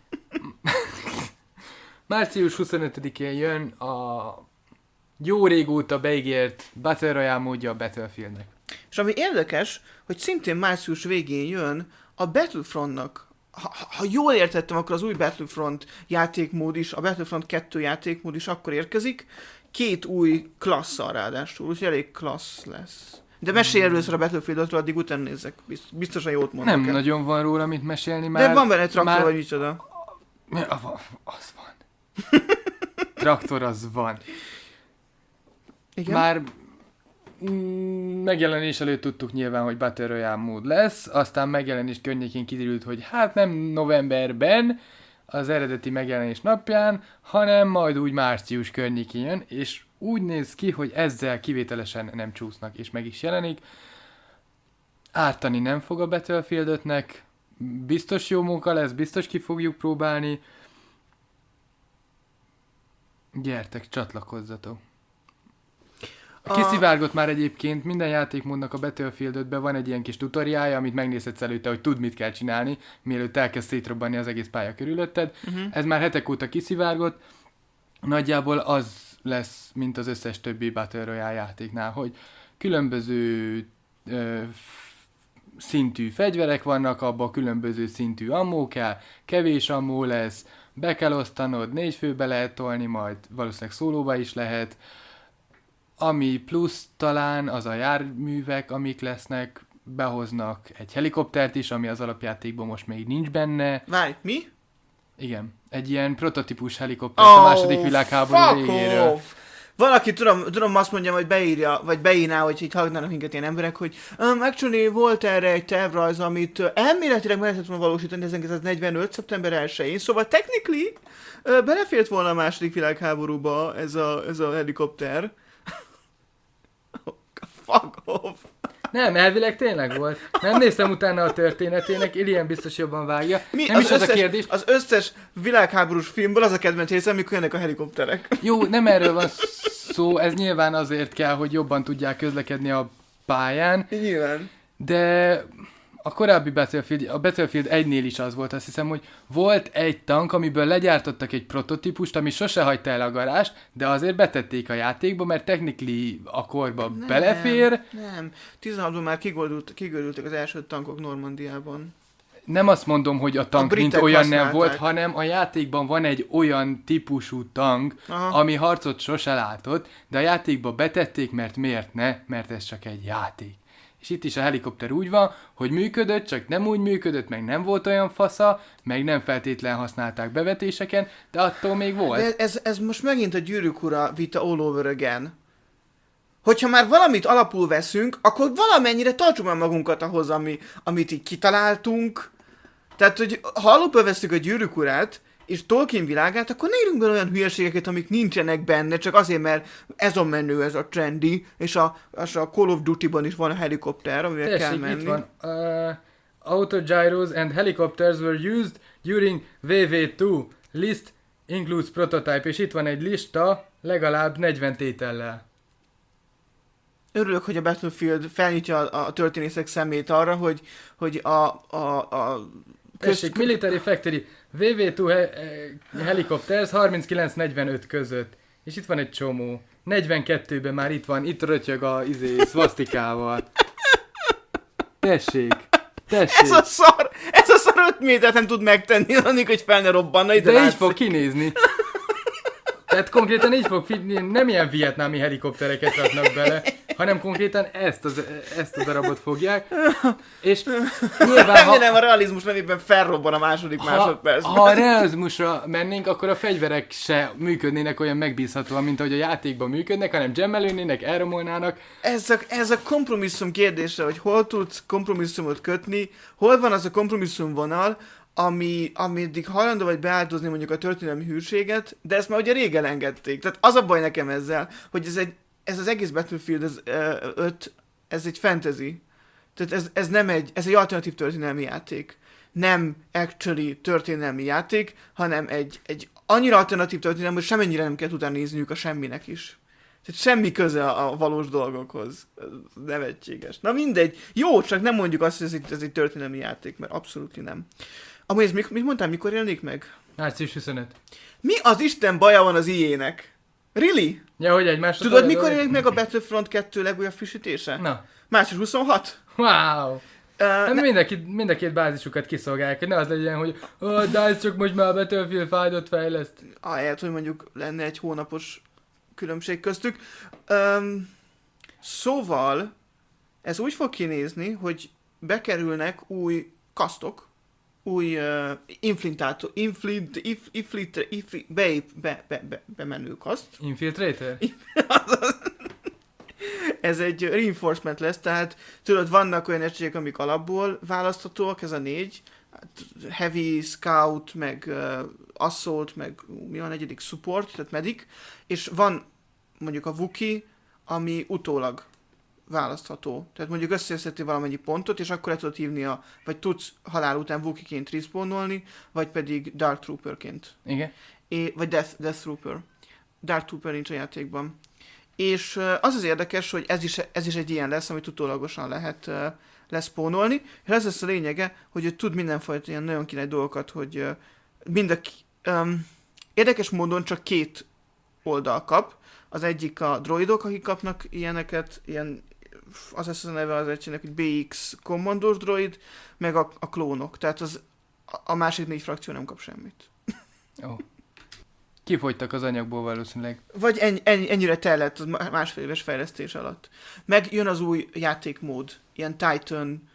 március huszonötödikén jön a jó régóta beígért Battle Royale módja a Battlefieldnek. És ami érdekes, hogy szintén március végén jön a Battlefrontnak, ha, ha jól értettem, akkor az új Battlefront játékmód is, a Battlefront kettő játékmód is akkor érkezik, két új klasszal ráadásul, úgyhogy elég klassz lesz. De mesélj először a Battlefieldről, addig utána nézzek, biztosan jót mondok Nem el. nagyon van róla, mit mesélni már. De van benne traktor, már... vagy micsoda. Ja, va- az van. Traktor az van. Igen? Már mm, megjelenés előtt tudtuk nyilván, hogy Battle Royale mód lesz, aztán megjelenés környékén kiderült, hogy hát nem novemberben, az eredeti megjelenés napján, hanem majd úgy március környékén jön, és úgy néz ki, hogy ezzel kivételesen nem csúsznak, és meg is jelenik. Ártani nem fog a Battlefield ötnek, biztos jó munka lesz, biztos ki fogjuk próbálni. Gyertek, csatlakozzatok. A... Kiszivárgott már egyébként minden játékmódnak a Battlefield ötben van egy ilyen kis tutoriálja, amit megnézhetsz előtte, hogy tud mit kell csinálni, mielőtt elkezd szétrobbanni az egész pálya körülötted. Uh-huh. Ez már hetek óta kiszivárgott. Nagyjából az lesz, mint az összes többi Battle Royale játéknál, hogy különböző ö, szintű fegyverek vannak, abban különböző szintű ammó kell, kevés ammó lesz, be kell osztanod, négy főbe lehet tolni, majd valószínűleg szólóba is lehet. Ami plusz talán az a járművek, amik lesznek, behoznak egy helikoptert is, ami az alapjátékban most még nincs benne. Várj, mi? Igen, egy ilyen prototípus helikopter oh, a második világháború végéről. Off. Valaki, tudom, tudom azt mondjam, hogy beírja, vagy beírná, hogy így hallgatnának minket ilyen emberek, hogy um, actually volt erre egy tervrajz, amit uh, elméletileg meg lehetett volna valósítani ezerkilencszáznegyvenöt. szeptember elsején, szóval technically uh, belefért volna a második világháborúba ez a, ez a helikopter. Oh, Fuck off. Nem, elvileg tényleg volt. Nem néztem utána a történetének, Ilian biztos jobban vágja. Mi? Nem az is összes, az a kérdés. Az összes világháborús filmből az a kedvenc része, amikor jönnek a helikopterek. Jó, nem erről van szó, ez nyilván azért kell, hogy jobban tudják közlekedni a pályán, Nyilván. de a korábbi Battlefield, a Battlefield egynél is az volt, azt hiszem, hogy volt egy tank, amiből legyártottak egy prototípust, ami sose hagyta el a garást, de azért betették a játékba, mert technically a korba Nem, belefér. Nem, tizenhatban már kigorult, kigörültek az első tankok Normandiában. Nem azt mondom, hogy a tank A mint britek olyan nem használták. volt, hanem a játékban van egy olyan típusú tank, Aha. ami harcot sose látott, de a játékba betették, mert miért ne, mert ez csak egy játék. És itt is a helikopter úgy van, hogy működött, csak nem úgy működött, meg nem volt olyan fasza, meg nem feltétlen használták bevetéseken, de attól még volt. De ez, ez most megint a Gyűrűk Ura vita all over again. Hogyha már valamit alapul veszünk, akkor valamennyire tartsuk már magunkat ahhoz, ami, amit így kitaláltunk. Tehát, hogy ha alapul veszük a Gyűrűk Urát, és Tolkien világát, akkor ne írunk bele olyan hülyeségeket, amik nincsenek benne, csak azért, mert ez a menő, ez a trendy, és a, és a Call of Duty-ban is van a helikopter, amivel kell Tessék, menni. itt van. Uh, Autogyros and helicopters were used during vé vé kettő. List includes prototype. És itt van egy lista legalább negyven tétellel. Örülök, hogy a Battlefield felnyitja a, a történészek szemét arra, hogy, hogy a, a, a Tessék, Military Factory vé vé kettő he- he- helicopters harminckilenc negyvenöt között. És itt van egy csomó. negyvenkettőben már itt van, itt rötyög a izé, szvasztikával. Tessék, tessék. Ez a szar, ez a szar öt métert nem tud megtenni, annak, hogy fel ne robbanna, ide De így látsz. fog kinézni. Tehát konkrétan így fog figyelni, nem ilyen vietnámi helikoptereket raknak bele, hanem konkrétan ezt, az, ezt a darabot fogják. És nyilván, ha, Nem, a realizmus nevében felrobban a második ha, másodpercben. ha a realizmusra mennénk, akkor a fegyverek se működnének olyan megbízhatóan, mint ahogy a játékban működnek, hanem gemmelőnének, elromolnának. Ez a, ez a kompromisszum kérdése, hogy hol tudsz kompromisszumot kötni, hol van az a kompromisszum vonal, ami, ameddig hajlandó vagy beáldozni mondjuk a történelmi hűséget, de ezt már ugye rég elengedték. Tehát az a baj nekem ezzel, hogy ez, egy, ez az egész Battlefield ez, öt, ez egy fantasy. Tehát ez, ez nem egy, ez egy alternatív történelmi játék. Nem actually történelmi játék, hanem egy, egy annyira alternatív történelmi, hogy semmennyire nem kell utána nézniük a semminek is. Tehát semmi köze a, a valós dolgokhoz. Ez nevetséges. Na mindegy. Jó, csak nem mondjuk azt, hogy ez egy, ez egy történelmi játék, mert abszolút nem. Amúgy ez mit, mit mondtál, mikor jelenik meg? március huszonötödike. Mi az Isten baja van az i á-nek? Really? Ja, hogy egymásra... Tudod, mikor jelenik meg a Battlefront kettő legújabb frissítése? Na. március huszonhatodika. Wow! Uh, Hát ne- mindenki, mind a két bázisukat kiszolgálják, hogy ne az legyen, hogy oh, DICE csak most már a Battlefield five-ot fejleszt. ahelyett, hogy mondjuk lenne egy hónapos különbség köztük. Um, szóval, ez úgy fog kinézni, hogy bekerülnek új kasztok, új uh, inflintátor, inflint, if, inflit, if, be, be, be, be, bemenő kaszt. Infiltrator? Ez egy reinforcement lesz, tehát tudod, vannak olyan egységek, amik alapból választhatóak, ez a négy, hát heavy, scout, meg uh, assault, meg ú, mi van, negyedik support, tehát medic, és van mondjuk a Wookiee, ami utólag választható. Tehát mondjuk összeszedti valamennyi pontot, és akkor le tudod hívni a, vagy tudsz halál után Wookiee-ként respawnolni, vagy pedig Dark Trooper-ként. Igen. É, vagy Death, Death Trooper. Dark Trooper nincs a játékban. És uh, az az érdekes, hogy ez is, ez is egy ilyen lesz, amit utólagosan lehet uh, leszpónolni, és ez lesz a lényege, hogy ő tud mindenfajta ilyen nagyon király dolgokat, hogy uh, mind a ki, um, érdekes módon csak két oldal kap. Az egyik a droidok, akik kapnak ilyeneket, ilyen, az lesz a neve az egységnek, hogy bé iksz kommandós droid, meg a, a klónok. Tehát az, a másik négy frakció nem kap semmit. Ó. Oh. Kifogytak az anyagból valószínűleg. Vagy ennyi, ennyi, ennyire tellett az másfél éves fejlesztés alatt. Meg jön az új játékmód, ilyen Titan...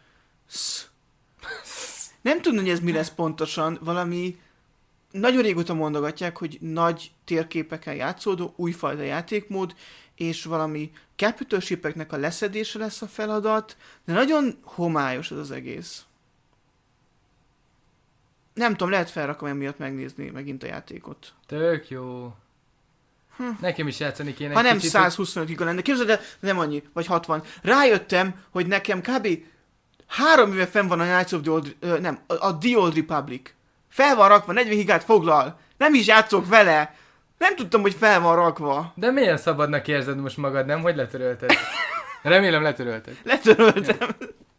Nem tudom, hogy ez mi lesz pontosan, valami... Nagyon régóta mondogatják, hogy nagy térképeken játszódó újfajta játékmód, és valami capital shipeknek a leszedése lesz a feladat, de nagyon homályos ez az egész. Nem tudom, lehet felrakom emiatt megnézni megint a játékot. Tök jó. Hm. Nekem is játszani kéne ha egy nem kicsit, százhuszonöt giga lenne. Képzeld el, nem annyi, vagy hatvan. Rájöttem, hogy nekem kb. Három éve fenn van a Knights of the Old, uh, nem, a, a The Old Republic. Fel van rakva, negyven gigát foglal. Nem is játszok vele. Nem tudtam, hogy fel van rakva. De milyen szabadnak érzed most magad, nem? Hogy letörölted? Remélem letörölted. Letöröltem.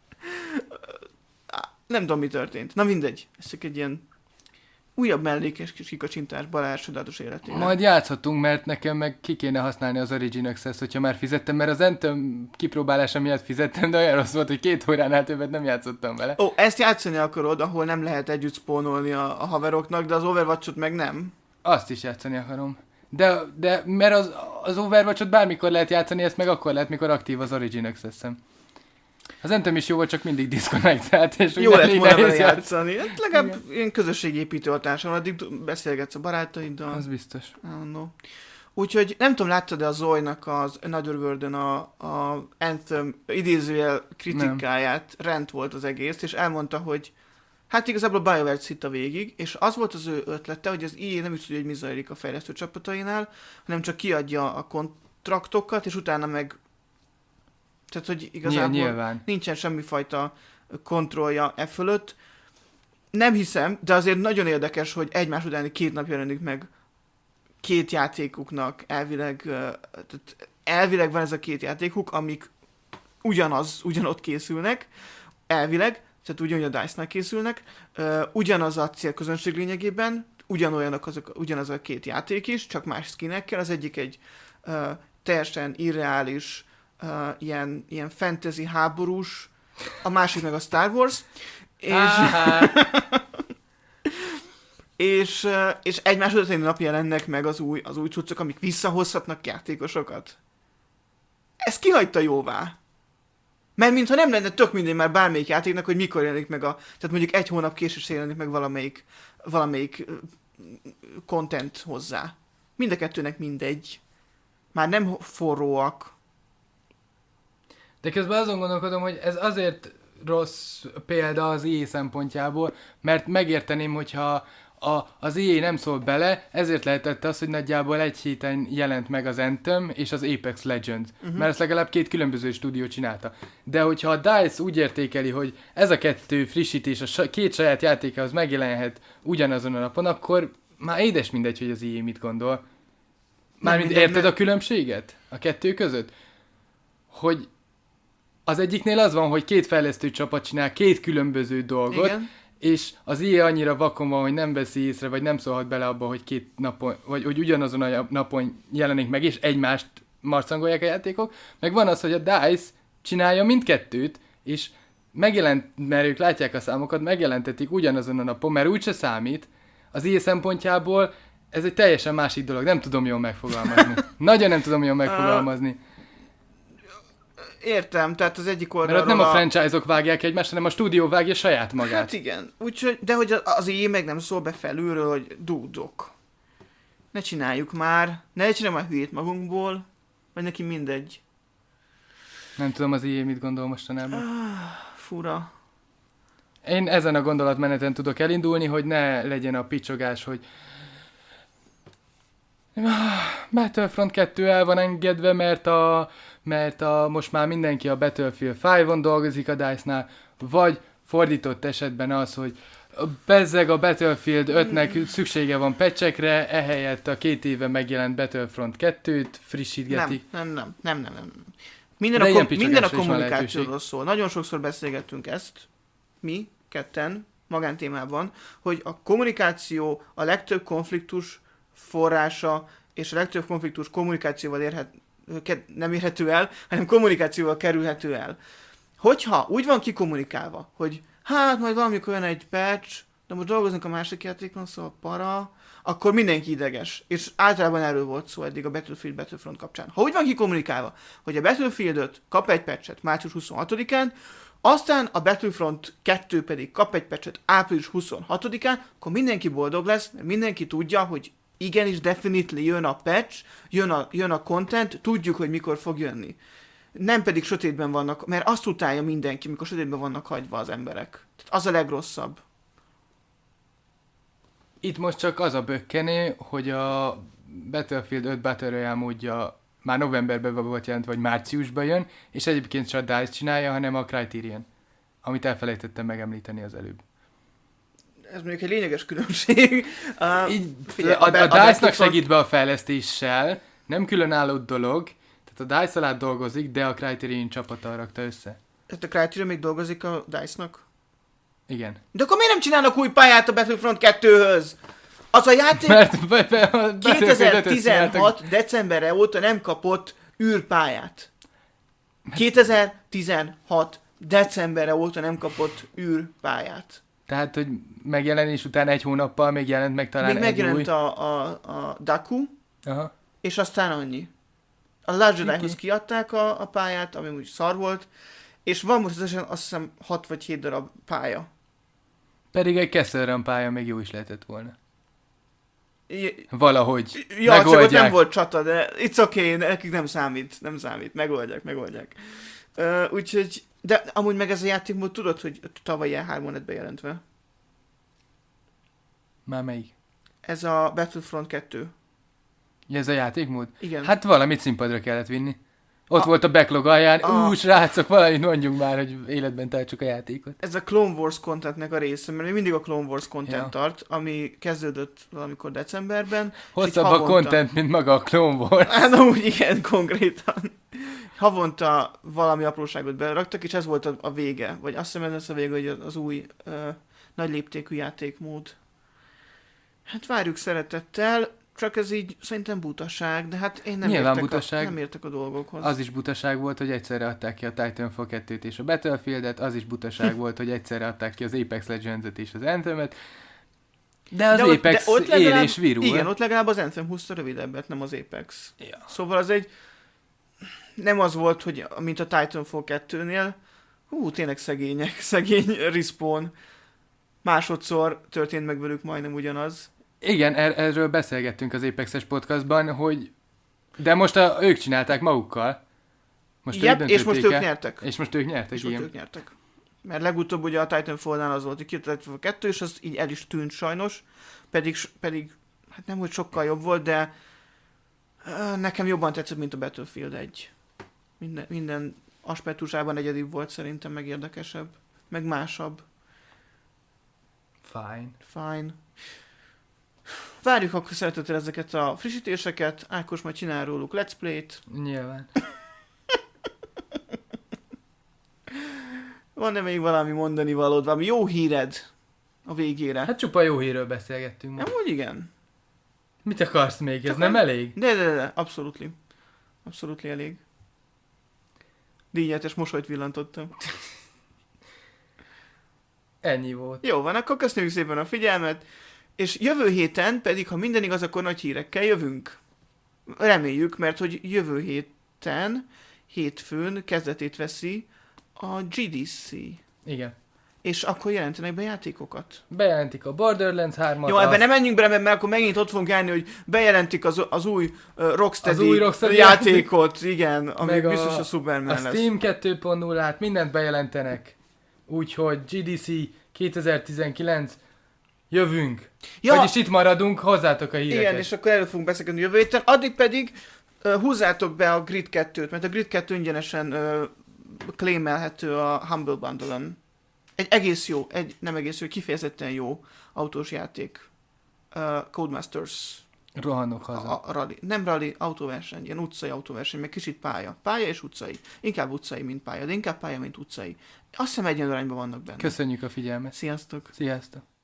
Nem tudom, mi történt. Na mindegy. Ez csak egy ilyen újabb mellékes kis kikacsintás Balázs csodálatos életére. Majd játszhatunk, mert nekem meg ki kéne használni az Origin Access, hogyha már fizettem, mert az Anthem kipróbálása miatt fizettem, de olyan rossz volt, hogy két óránál többet nem játszottam vele. Ó, ezt játszani akarod, ahol nem lehet együtt spónolni a, a haveroknak, de az Overwatch-ot meg nem. Azt is játszani akarom. De, de mert az, az Overwatch-ot bármikor lehet játszani, ezt meg akkor lehet, mikor aktív az Origin Access-em. Az Anthem is jó volt, csak mindig disconnectált, és jó lett volna vele játszani. játszani. Hát legalább igen. Ilyen közösségépítő hatása, addig beszélgetsz a barátaiddal. Az biztos. No. Úgyhogy nem tudom, láttad-e a Zoe-nak az Another World-en a, a Anthem idézőjel kritikáját, nem. Rend volt az egész, és elmondta, hogy hát igazából a BioWare-t szitta végig, és az volt az ő ötlete, hogy az í á nem is tudja, hogy mi zajlik a fejlesztő csapatainál, hanem csak kiadja a kontraktokat, és utána meg tehát, hogy igazából Nyilván. nincsen semmifajta kontrollja e fölött. Nem hiszem, de azért nagyon érdekes, hogy egymás utáni két nap jelenik meg két játékuknak elvileg, tehát elvileg van ez a két játékuk, amik ugyanaz, ugyanott készülnek, elvileg, tehát ugyanúgy a dice-nál készülnek, ugyanaz a célközönség lényegében, ugyanolyanok azok, ugyanaz a két játék is, csak más skinekkel, az egyik egy uh, teljesen irreális, uh, ilyen, ilyen fantasy háborús, a másik meg a Star Wars, és, és, uh, és egymás utáni nap jelennek meg az új, az új cuccok, amik visszahozhatnak játékosokat. Ez kihagyta jóvá. Mert mintha nem lenne tök mindegy már bármelyik játéknak, hogy mikor jelenik meg a... Tehát mondjuk egy hónap később jelenik meg valamelyik, valamelyik content hozzá. Mind a kettőnek mindegy. Már nem forróak. De közben azon gondolkodom, hogy ez azért rossz példa az í á szempontjából, mert megérteném, hogyha A, az í á nem szól bele, ezért lehetett az, hogy nagyjából egy héten jelent meg az Anthem és az Apex Legends, uh-huh. mert ezt legalább két különböző stúdió csinálta. De hogyha a DICE úgy értékeli, hogy ez a kettő frissítés, a sa- két saját játékához megjelenhet ugyanazon a napon, akkor már édes mindegy, hogy az í á mit gondol. Mármint érted a különbséget a kettő között? Hogy az egyiknél az van, hogy két fejlesztő csapat csinál két különböző dolgot, igen. És az í á annyira vakon van, hogy nem veszi észre, vagy nem szólhat bele abba, hogy két napon, vagy hogy ugyanazon a napon jelenik meg, és egymást marcangolják a játékok. Meg van az, hogy a DICE csinálja mindkettőt, és megjelent, mert ők látják a számokat, megjelentetik ugyanazon a napon, mert úgyse számít. Az í á szempontjából ez egy teljesen másik dolog, nem tudom jól megfogalmazni. Nagyon nem tudom jól megfogalmazni. Értem, tehát az egyik oldalról... Mert ott nem a, a franchise-ok vágják egymást, hanem a stúdió vágja saját magát. Hát igen, úgyhogy, de hogy az í á meg nem szól be felülről, hogy dúdok. Ne csináljuk már, ne csináljuk már hülyét magunkból, vagy neki mindegy. Nem tudom az í á mit gondol mostanában. Ah, fura. Én ezen a gondolatmeneten tudok elindulni, hogy ne legyen a picsogás, hogy Battlefront kettő el van engedve, mert a, mert a most már mindenki a Battlefield ötön dolgozik a DICE-nál, vagy fordított esetben az, hogy bezzeg a Battlefield ötnek szüksége van patchekre, ehelyett a két éve megjelent Battlefront kettőt frissítgetik. Nem, nem, nem, nem, nem. Minden a, kom- minden a kommunikációról szól. Nagyon sokszor beszélgettünk ezt, mi, ketten, magántémában, hogy a kommunikáció a legtöbb konfliktus forrása, és a legtöbb konfliktus kommunikációval érhet, nem érhető el, hanem kommunikációval kerülhető el. Hogyha úgy van kikommunikálva, hogy hát majd valamikor jön egy patch, de most dolgozunk a másik játékon, szóval para, akkor mindenki ideges. És általában erről volt szó eddig a Battlefield Battlefront kapcsán. Ha úgy van kikommunikálva, hogy a Battlefield öt kap egy patchet március huszonhatodikán, aztán a Battlefront kettő pedig kap egy patchet április huszonhatodikán, akkor mindenki boldog lesz, mert mindenki tudja, hogy igenis, definitely jön a patch, jön a, jön a content, tudjuk, hogy mikor fog jönni. Nem pedig sötétben vannak, mert azt utálja mindenki, mikor sötétben vannak hagyva az emberek. Tehát az a legrosszabb. Itt most csak az a bökkenő, hogy a Battlefield öt Battle Royale módja már novemberben volt jelentve, vagy márciusban jön, és egyébként csak a DICE csinálja, hanem a Criterion, amit elfelejtettem megemlíteni az előbb. Ez mondjuk egy lényeges különbség. Uh, Így, figyelj, a, a, a, a DICE-nak segít be a fejlesztéssel, nem különálló dolog, tehát a DICE alá dolgozik, de a Criterion csapata rakta össze. Tehát a Criterion még dolgozik a DICE-nak? Igen. De akkor miért nem csinálnak új pályát a Battlefront kettőhöz? Az a játék Mert be, be, a kétezer-tizenhat decemberre óta nem kapott űrpályát. kétezer-tizenhat decemberre óta nem kapott űrpályát. Tehát, hogy megjelenés után egy hónappal még jelent meg talán még egy megjelent új... a, a, a Daku, Aha. és aztán annyi. A Larger Oké. Die-hoz kiadták a, a pályát, ami úgy szar volt, és van most összesen azt hiszem hat vagy hét darab pálya. Pedig egy Kessel Run pálya még jó is lehetett volna. I- Valahogy Ja, csak ott megoldják. nem volt csata, de it's okay, nekik nem számít, nem számít, megoldják, megoldják. Uh, úgyhogy, de amúgy meg ez a játékmód tudod, hogy tavaly E három lett bejelentve. Már melyik? Ez a Battlefront kettő. Ja, ez a játékmód? Igen. Hát valamit színpadra kellett vinni. Ott A- volt a backlog alján, a- ú, srácok, valamit mondjunk már, hogy életben tartsuk a játékot. Ez a Clone Wars contentnek a része, mert még mindig a Clone Wars content Ja. tart, ami kezdődött valamikor decemberben. és így Hosszabb a havonta- content, mint maga a Clone Wars. Hát amúgy igen, konkrétan. Havonta valami apróságot beraktak, és ez volt a, a vége. Vagy azt hiszem ez lesz a vége, hogy az új ö, nagy léptékű játékmód. Hát várjuk szeretettel, csak ez így szerintem butaság, de hát én nem, Nyilván értek, butaság. A, nem értek a dolgokhoz. Az is butaság volt, hogy egyszerre adták ki a Titanfall kettőt és a Battlefieldet, az is butaság volt, hogy egyszerre adták ki az Apex Legends-et és az Anthemet. De az De ott- Apex de ott él legalább- és virul. Igen, ott legalább az Anthem húzta rövidebbet, nem az Apex. Ja. Szóval az egy... Nem az volt, hogy mint a Titanfall kettőnél, hú, tényleg szegények, szegény Respawn. Másodszor történt meg velük majdnem ugyanaz. Igen, er- erről beszélgettünk az Apexes podcastban, hogy de most a, ők csinálták magukkal. Most Yep, ők és most ők döntötték el. nyertek. És most ők nyertek, És most igen. ők nyertek. Mert legutóbb ugye a Titanfall-nál az volt, hogy kijött a Titanfall kettő, és az így el is tűnt sajnos. Pedig, pedig hát nem hogy sokkal jobb volt, de uh, nekem jobban tetszett, mint a Battlefield egy. Minden, minden aspektusában egyedibb volt szerintem, meg érdekesebb. Meg másabb. Fine. Fine. Várjuk akkor szeretettel ezeket a frissítéseket. Ákos majd csinál róluk Let's Play-t. Nyilván. Van-e még valami mondani valód, valami jó híred a végére? Hát csupa jó hírről beszélgettünk ma. Nem, úgy igen. Mit akarsz még? Ez Csak nem nem- elég? De, de, de, abszolút. Abszolút elég. Díjnyertes mosolyt villantottam. Ennyi volt. Jó van, akkor köszönjük szépen a figyelmet, és jövő héten pedig, ha minden igaz, akkor nagy hírekkel jövünk. Reméljük, mert hogy jövő héten, hétfőn kezdetét veszi a gé dé cé. Igen. És akkor jelentenek be játékokat. Bejelentik a Borderlands hármat. Jó, ebben azt- nem menjünk bele, mert akkor megint ott fogunk állni, hogy bejelentik az, az új uh, Rocksteady, Az új Rocksteady játékot, igen, ami Meg a- biztos a Superman A lesz. Steam kettő pont nullát mindent bejelentenek. Úgyhogy gé dé cé kétezer-tizenkilenc jövünk. Ja, Vagyis itt maradunk, hozzátok a híreket. igen, és akkor erről fogunk beszélni jövő héten. Addig pedig uh, húzzátok be a Grid kettőt, mert a Grid kettő ingyenesen uh, claimelhető a Humble Bundle-on. Egy egész jó, egy nem egész jó, kifejezetten jó autós játék. Uh, Codemasters. Rohanok haza. A, a rally. Nem rally, autóverseny, ilyen utcai autóverseny, meg kicsit pálya. Pálya és utcai. Inkább utcai, mint pálya, de inkább pálya, mint utcai. Azt hiszem egyenlő arányban vannak benne. Köszönjük a figyelmet. Sziasztok! Sziasztok.